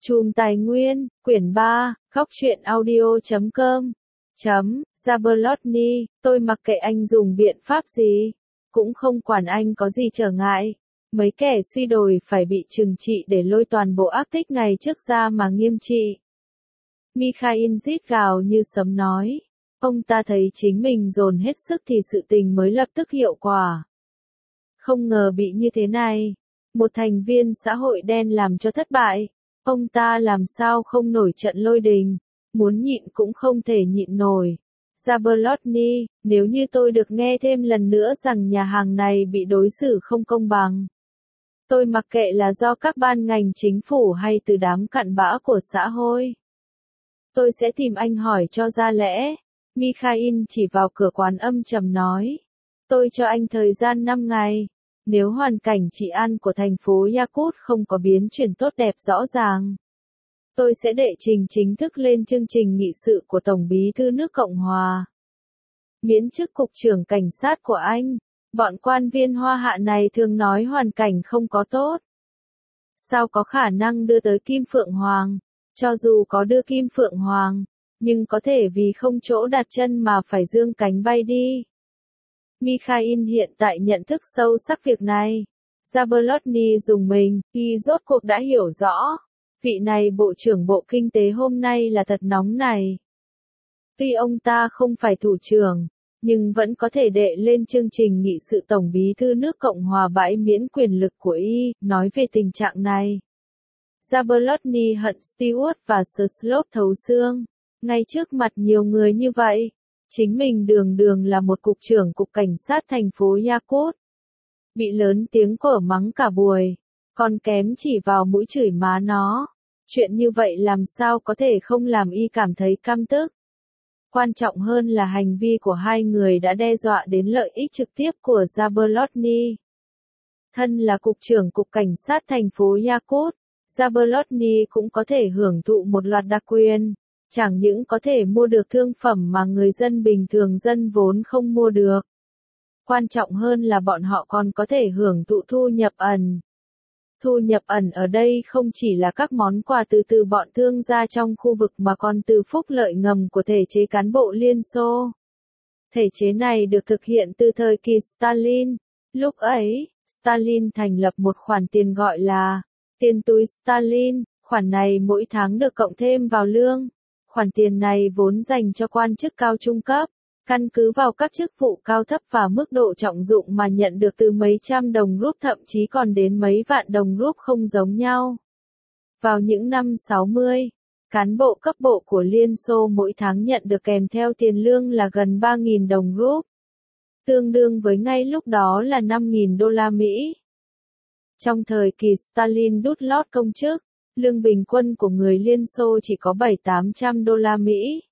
Chùm Tài nguyên, quyển 3, góc truyện audio.com. Jabberwocky, tôi mặc kệ anh dùng biện pháp gì, cũng không quản anh có gì trở ngại. Mấy kẻ suy đồi phải bị trừng trị để lôi toàn bộ ác tích ngày trước ra mà nghiêm trị. Mikhail rít gào như sấm nói. Ông ta thấy chính mình dồn hết sức thì sự tình mới lập tức hiệu quả. Không ngờ bị như thế này. Một thành viên xã hội đen làm cho thất bại. Ông ta làm sao không nổi trận lôi đình. Muốn nhịn cũng không thể nhịn nổi. Jabberwocky, nếu như tôi được nghe thêm lần nữa rằng nhà hàng này bị đối xử không công bằng. Tôi mặc kệ là do các ban ngành chính phủ hay từ đám cặn bã của xã hội. Tôi sẽ tìm anh hỏi cho ra lẽ. Mikhail chỉ vào cửa quán âm trầm nói. Tôi cho anh thời gian 5 ngày. Nếu hoàn cảnh trị an của thành phố Yakut không có biến chuyển tốt đẹp rõ ràng, tôi sẽ đệ trình chính thức lên chương trình nghị sự của Tổng bí thư nước Cộng hòa. Miễn chức cục trưởng cảnh sát của anh. Bọn quan viên hoa hạ này thường nói hoàn cảnh không có tốt. Sao có khả năng đưa tới Kim Phượng Hoàng? Cho dù có đưa Kim Phượng Hoàng, nhưng có thể vì không chỗ đặt chân mà phải dương cánh bay đi. Mikhail hiện tại nhận thức sâu sắc việc này. Jabberwocky dùng mình, y rốt cuộc đã hiểu rõ. Vị này Bộ trưởng Bộ Kinh tế hôm nay là thật nóng này. Tuy ông ta không phải thủ trưởng, nhưng vẫn có thể đệ lên chương trình nghị sự Tổng bí thư nước Cộng hòa bãi miễn quyền lực của y, nói về tình trạng này. Jabberwocky hận Stewart và Slop thấu xương. Ngay trước mặt nhiều người như vậy, chính mình đường đường là một cục trưởng cục cảnh sát thành phố Yakut. Bị lớn tiếng cở mắng cả buổi, còn kém chỉ vào mũi chửi má nó. Chuyện như vậy làm sao có thể không làm y cảm thấy căm tức. Quan trọng hơn là hành vi của hai người đã đe dọa đến lợi ích trực tiếp của Jabberwocky. Thân là cục trưởng cục cảnh sát thành phố Yakut, Jabberwocky cũng có thể hưởng thụ một loạt đặc quyền. Chẳng những có thể mua được thương phẩm mà người dân bình thường dân vốn không mua được. Quan trọng hơn là bọn họ còn có thể hưởng thụ thu nhập ẩn. Thu nhập ẩn ở đây không chỉ là các món quà từ bọn thương gia trong khu vực mà còn từ phúc lợi ngầm của thể chế cán bộ Liên Xô. Thể chế này được thực hiện từ thời kỳ Stalin. Lúc ấy, Stalin thành lập một khoản tiền gọi là tiền túi Stalin. Khoản này mỗi tháng được cộng thêm vào lương. Khoản tiền này vốn dành cho quan chức cao trung cấp, căn cứ vào các chức vụ cao thấp và mức độ trọng dụng mà nhận được từ mấy trăm đồng rúp thậm chí còn đến mấy vạn đồng rúp không giống nhau. Vào những năm 60, cán bộ cấp bộ của Liên Xô mỗi tháng nhận được kèm theo tiền lương là gần 3.000 đồng rúp, tương đương với ngay lúc đó là 5.000 đô la Mỹ. Trong thời kỳ Stalin đút lót công chức, lương bình quân của người Liên Xô chỉ có 700-800 đô la Mỹ.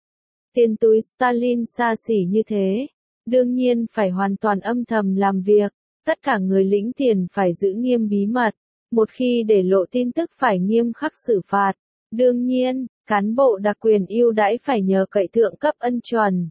Tiền túi Stalin xa xỉ như thế, đương nhiên phải hoàn toàn âm thầm làm việc, tất cả người lĩnh tiền phải giữ nghiêm bí mật, một khi để lộ tin tức phải nghiêm khắc xử phạt. Đương nhiên, cán bộ đặc quyền ưu đãi phải nhờ cậy thượng cấp ân chuẩn.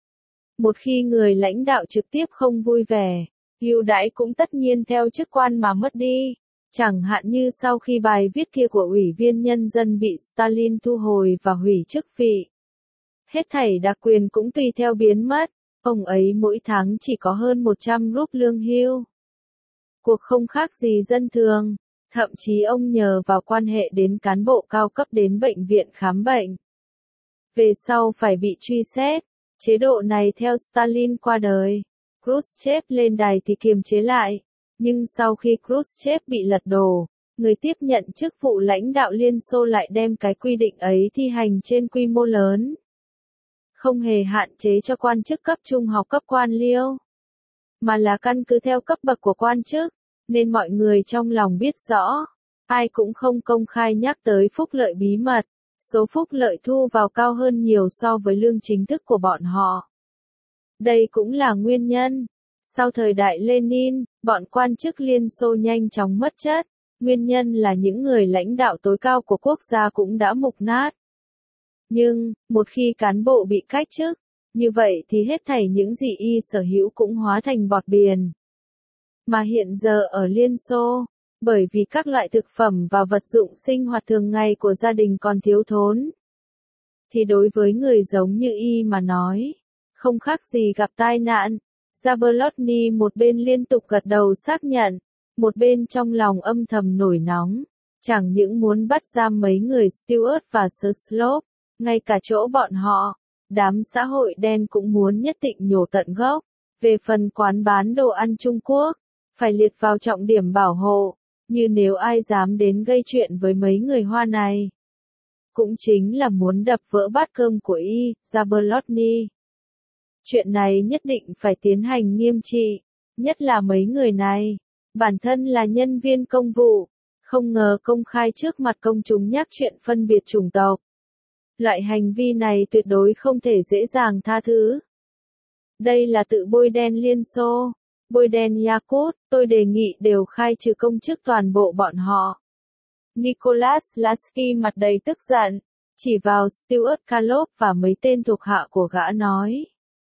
Một khi người lãnh đạo trực tiếp không vui vẻ, ưu đãi cũng tất nhiên theo chức quan mà mất đi. Chẳng hạn như sau khi bài viết kia của Ủy viên Nhân dân bị Stalin thu hồi và hủy chức vị. Hết thảy đặc quyền cũng tùy theo biến mất, ông ấy mỗi tháng chỉ có hơn 100 rúp lương hưu. Cuộc không khác gì dân thường, thậm chí ông nhờ vào quan hệ đến cán bộ cao cấp đến bệnh viện khám bệnh. Về sau phải bị truy xét, chế độ này theo Stalin qua đời, Khrushchev lên đài thì kiềm chế lại. Nhưng sau khi Khrushchev bị lật đổ, người tiếp nhận chức vụ lãnh đạo Liên Xô lại đem cái quy định ấy thi hành trên quy mô lớn. Không hề hạn chế cho quan chức cấp trung học cấp quan liêu, mà là căn cứ theo cấp bậc của quan chức, nên mọi người trong lòng biết rõ. Ai cũng không công khai nhắc tới phúc lợi bí mật, số phúc lợi thu vào cao hơn nhiều so với lương chính thức của bọn họ. Đây cũng là nguyên nhân. Sau thời đại Lenin, bọn quan chức Liên Xô nhanh chóng mất chất, nguyên nhân là những người lãnh đạo tối cao của quốc gia cũng đã mục nát. Nhưng, một khi cán bộ bị cách chức, như vậy thì hết thảy những gì y sở hữu cũng hóa thành bọt biển. Mà hiện giờ ở Liên Xô, bởi vì các loại thực phẩm và vật dụng sinh hoạt thường ngày của gia đình còn thiếu thốn. Thì đối với người giống như y mà nói, không khác gì gặp tai nạn. Zablotny một bên liên tục gật đầu xác nhận, một bên trong lòng âm thầm nổi nóng, chẳng những muốn bắt giam mấy người Stewart và Slop, ngay cả chỗ bọn họ, đám xã hội đen cũng muốn nhất định nhổ tận gốc. Về phần quán bán đồ ăn Trung Quốc, phải liệt vào trọng điểm bảo hộ, như nếu ai dám đến gây chuyện với mấy người Hoa này. Cũng chính là muốn đập vỡ bát cơm của y, Zablotny. Chuyện này nhất định phải tiến hành nghiêm trị, nhất là mấy người này. Bản thân là nhân viên công vụ, không ngờ công khai trước mặt công chúng nhắc chuyện phân biệt chủng tộc. Loại hành vi này tuyệt đối không thể dễ dàng tha thứ. Đây là tự bôi đen Liên Xô, bôi đen Yakut, tôi đề nghị đều khai trừ công chức toàn bộ bọn họ. Nicholas Lasky mặt đầy tức giận, chỉ vào Stuart Kalop và mấy tên thuộc hạ của gã nói.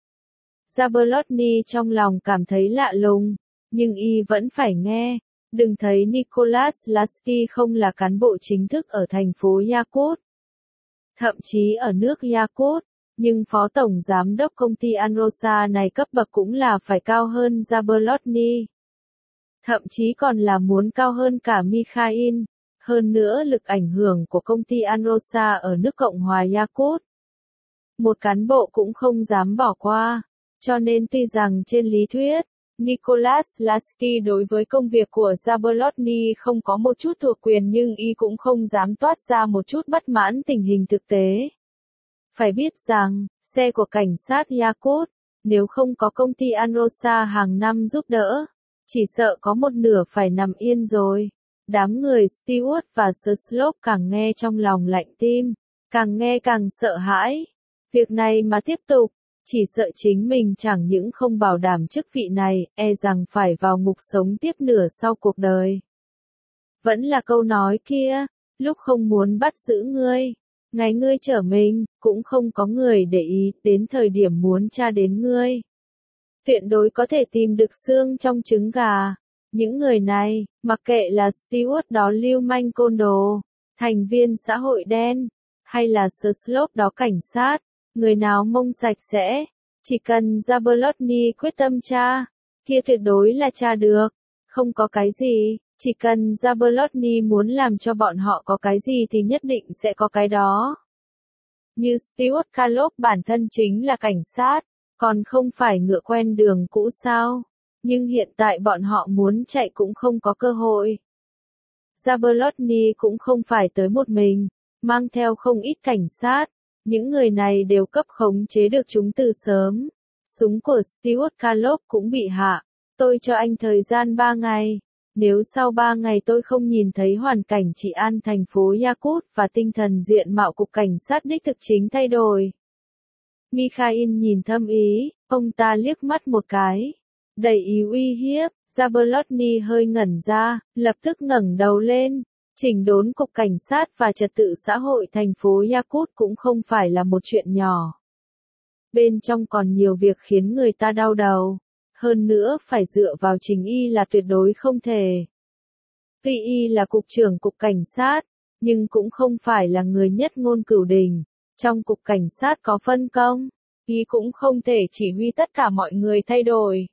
Zablotny trong lòng cảm thấy lạ lùng, nhưng y vẫn phải nghe. Đừng thấy Nicholas Lasky không là cán bộ chính thức ở thành phố Yakut, thậm chí ở nước Yakut, nhưng phó tổng giám đốc công ty Anrosa này cấp bậc cũng là phải cao hơn Zablotny. Thậm chí còn là muốn cao hơn cả Mikhail. Hơn nữa lực ảnh hưởng của công ty Anrosa ở nước Cộng hòa Yakut, một cán bộ cũng không dám bỏ qua. Cho nên tuy rằng trên lý thuyết, Nicholas Lasky đối với công việc của Zablotny không có một chút thuộc quyền nhưng y cũng không dám toát ra một chút bất mãn tình hình thực tế. Phải biết rằng, xe của cảnh sát Yakut, nếu không có công ty Anrosa hàng năm giúp đỡ, chỉ sợ có một nửa phải nằm yên rồi. Đám người Stewart và Slop càng nghe trong lòng lạnh tim, càng nghe càng sợ hãi. Việc này mà tiếp tục, chỉ sợ chính mình chẳng những không bảo đảm chức vị này, e rằng phải vào ngục sống tiếp nửa sau cuộc đời. Vẫn là câu nói kia, lúc không muốn bắt giữ ngươi, ngày ngươi trở mình, cũng không có người để ý, đến thời điểm muốn tra đến ngươi. Tuyệt đối có thể tìm được xương trong trứng gà. Những người này, mặc kệ là Stewart đó lưu manh côn đồ, thành viên xã hội đen, hay là Slop đó cảnh sát, người nào mông sạch sẽ, chỉ cần Zablotny quyết tâm tra, kia tuyệt đối là tra được, không có cái gì, chỉ cần Zablotny muốn làm cho bọn họ có cái gì thì nhất định sẽ có cái đó. Như Stuart Kalop bản thân chính là cảnh sát, còn không phải ngựa quen đường cũ sao? Nhưng hiện tại bọn họ muốn chạy cũng không có cơ hội. Zablotny cũng không phải tới một mình, mang theo không ít cảnh sát. Những người này đều cấp khống chế được chúng từ sớm. Súng của Stuart Kalop cũng bị hạ. Tôi cho anh thời gian 3 ngày. Nếu sau 3 ngày tôi không nhìn thấy hoàn cảnh trị an thành phố Yakut và tinh thần diện mạo cục cảnh sát đích thực chính thay đổi. Mikhail nhìn thâm ý, ông ta liếc mắt một cái. Đầy ý uy hiếp, Zablotny hơi ngẩn ra, lập tức ngẩng đầu lên. Chỉnh đốn cục cảnh sát và trật tự xã hội thành phố Yakut cũng không phải là một chuyện nhỏ. Bên trong còn nhiều việc khiến người ta đau đầu. Hơn nữa phải dựa vào chính y là tuyệt đối không thể. Tuy y là cục trưởng cục cảnh sát, nhưng cũng không phải là người nhất ngôn cửu đình. Trong cục cảnh sát có phân công, y cũng không thể chỉ huy tất cả mọi người thay đổi.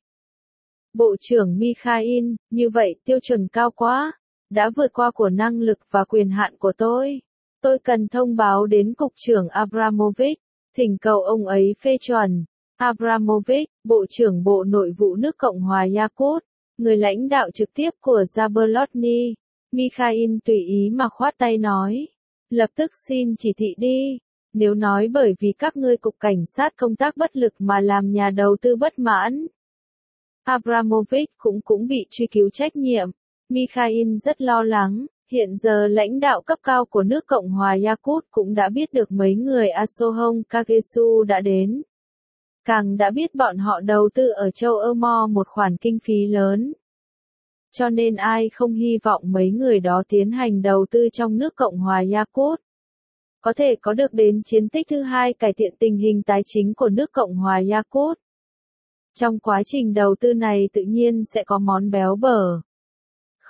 Bộ trưởng Mikhail, như vậy tiêu chuẩn cao quá, đã vượt qua của năng lực và quyền hạn của tôi. Tôi cần thông báo đến Cục trưởng Abramovich, thỉnh cầu ông ấy phê chuẩn. Abramovich, Bộ trưởng Bộ Nội vụ nước Cộng hòa Yakut, người lãnh đạo trực tiếp của Zablotny. Mikhail tùy ý mà khoát tay nói. Lập tức xin chỉ thị đi. Nếu nói bởi vì các ngươi cục cảnh sát công tác bất lực mà làm nhà đầu tư bất mãn. Abramovich cũng bị truy cứu trách nhiệm. Mikhail rất lo lắng, hiện giờ lãnh đạo cấp cao của nước Cộng hòa Yakut cũng đã biết được mấy người Asohong Kagesu đã đến. Càng đã biết bọn họ đầu tư ở châu Âu một khoản kinh phí lớn. Cho nên ai không hy vọng mấy người đó tiến hành đầu tư trong nước Cộng hòa Yakut. Có thể có được đến chiến tích thứ hai cải thiện tình hình tài chính của nước Cộng hòa Yakut. Trong quá trình đầu tư này tự nhiên sẽ có món béo bở.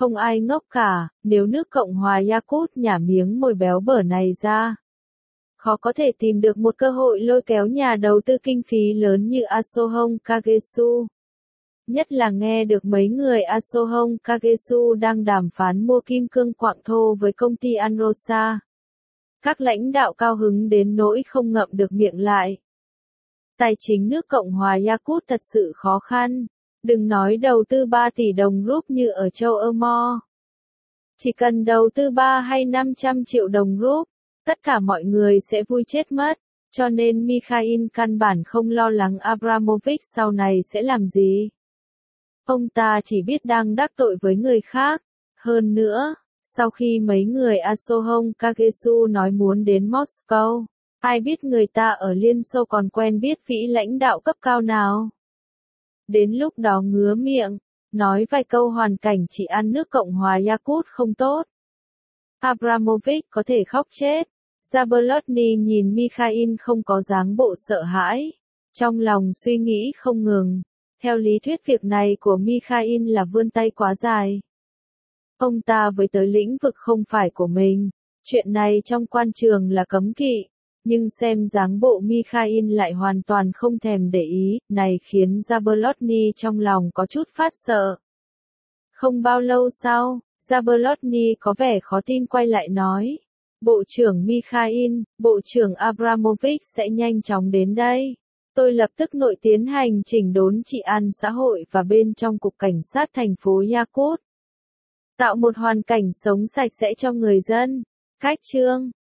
Không ai ngốc cả, nếu nước Cộng hòa Yakut nhả miếng mồi béo bở này ra, khó có thể tìm được một cơ hội lôi kéo nhà đầu tư kinh phí lớn như Asohong Kagesu. Nhất là nghe được mấy người Asohong Kagesu đang đàm phán mua kim cương quặng thô với công ty Anrosa. Các lãnh đạo cao hứng đến nỗi không ngậm được miệng lại. Tài chính nước Cộng hòa Yakut thật sự khó khăn. Đừng nói đầu tư 3 tỷ đồng rúp như ở châu Ơ. Chỉ cần đầu tư 3 hay 500 triệu đồng rúp, tất cả mọi người sẽ vui chết mất. Cho nên Mikhail căn bản không lo lắng Abramovich sau này sẽ làm gì. Ông ta chỉ biết đang đắc tội với người khác. Hơn nữa, sau khi mấy người Asohong Kagesu nói muốn đến Moscow, ai biết người ta ở Liên Xô còn quen biết vị lãnh đạo cấp cao nào. Đến lúc đó ngứa miệng, nói vài câu hoàn cảnh chỉ ăn nước Cộng hòa Yakut không tốt. Abramovich có thể khóc chết. Zabolotny nhìn Mikhail không có dáng bộ sợ hãi. Trong lòng suy nghĩ không ngừng. Theo lý thuyết việc này của Mikhail là vươn tay quá dài. Ông ta với tới lĩnh vực không phải của mình. Chuyện này trong quan trường là cấm kỵ. Nhưng xem dáng bộ Mikhail lại hoàn toàn không thèm để ý, này khiến Zabolotny trong lòng có chút phát sợ. Không bao lâu sau, Zabolotny có vẻ khó tin quay lại nói. Bộ trưởng Mikhail, Bộ trưởng Abramovich sẽ nhanh chóng đến đây. Tôi lập tức nội tiến hành chỉnh đốn trị an xã hội và bên trong cục cảnh sát thành phố Yakut. Tạo một hoàn cảnh sống sạch sẽ cho người dân. Cách chương